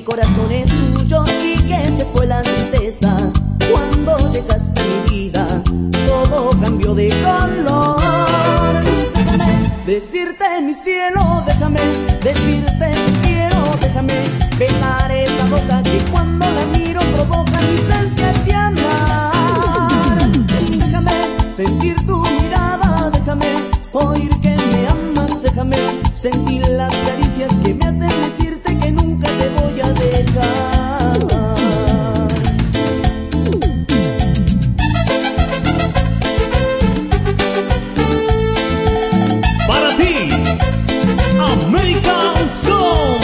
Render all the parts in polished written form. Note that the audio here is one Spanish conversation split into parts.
mi corazón es tuyo y que se fue la tristeza. Cuando llegaste a mi vida, todo cambió de color. Decirte mi cielo, déjame decirte te quiero, déjame besar esa boca que cuando la miro provoca mi ansia de amar. Déjame sentir tu mirada, déjame oír que me amas, déjame sentir las caricias que me hacen decirte que nunca te voy a dejar. Para ti, American Song.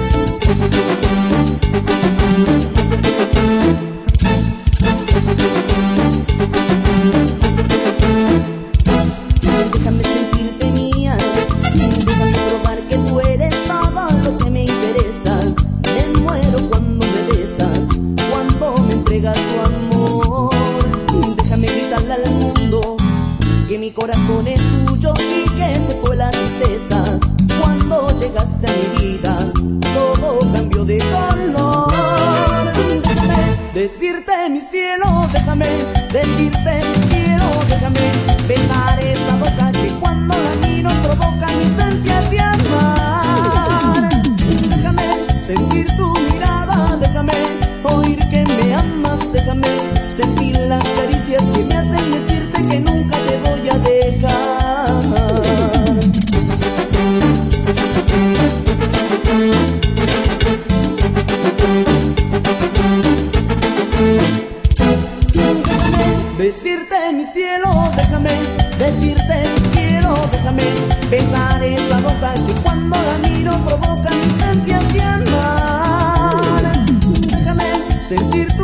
Déjame sentirte mía, déjame probar que tú eres todo lo que me interesa. Me muero cuando me besas, cuando me entregas tu amor. Déjame gritarle al mundo que mi corazón es tuyo y que se fue la tristeza. Cuando llegaste a mi vida, todo cambió de color. Decirte mi cielo, déjame decirte te quiero, déjame besar esa boca que cuando la miro provoca mis ansias de amar. Déjame sentir tu mirada, déjame oír que me amas, déjame sentir las caricias que me hacen decirte que nunca te voy a dejar. Decirte mi cielo, déjame decirte te quiero, déjame besar esa boca que cuando la miro provoca mis ansias de amar. Déjame sentir tu